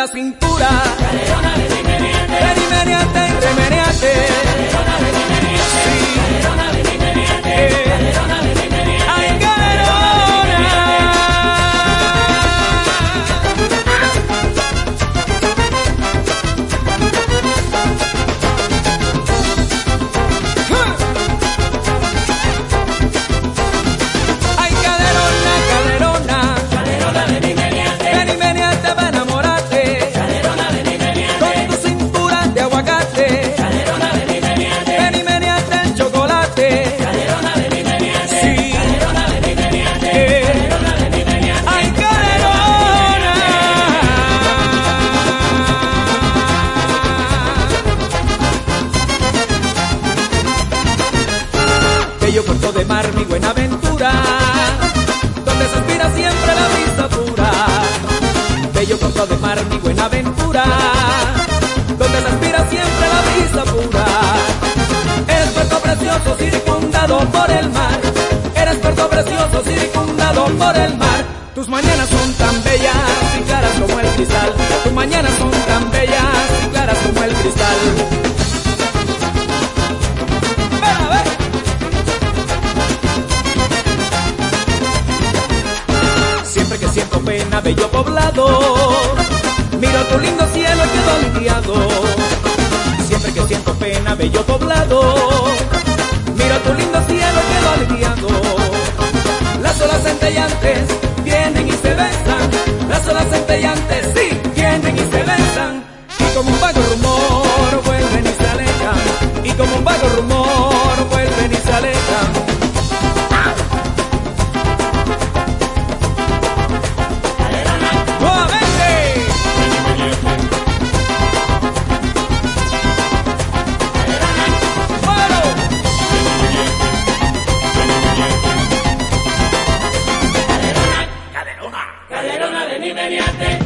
la cintura. Caderona, ven y meneate. Ven y meneate y remeneate. Caderona, ven y meneate. Sí. Caderona, ven y meneate. Caderona, ven y meneate. Ay, caderona. Ay, caderona, caderona. Caderona, ven y meneate. Ven y meneate para enamorarte. Caderona, ven y meneate. Con tu cintura de aguacate. Caderona, ven y meneate. Ven y meneate el chocolate. Caderona, ven y meneate. Sí. Caderona, ven y meneate. Caderona, ven y meneate. Ay, caderona. Bello puerto de mar, mi buena aventura, donde se aspira siempre la brisa pura. Bello puerto de mar, mi buena aventura, donde se aspira siempre la brisa pura. Eres puerto precioso circundado por el mar. Eres puerto precioso circundado por el mar. Tus mañanas son tan bellas y claras como el cristal. Tus mañanas son tan bellas y claras como el cristal. Ven a ver. Siempre que siento pena, bello poblado, miro tu lindo cielo y quedo aliviado. Siempre que siento pena, bello poblado, miro tu lindo cielo y quedo aliviado. Las olas centellantes vienen y se besan. Las olas centellantes, sí, vienen y se besan. Y como un vago rumor vuelven y se alejan. Y como un vago rumor vuelven y se alejan. ¡Nuevamente! ¡Bueno! Caderona, ven y meneate.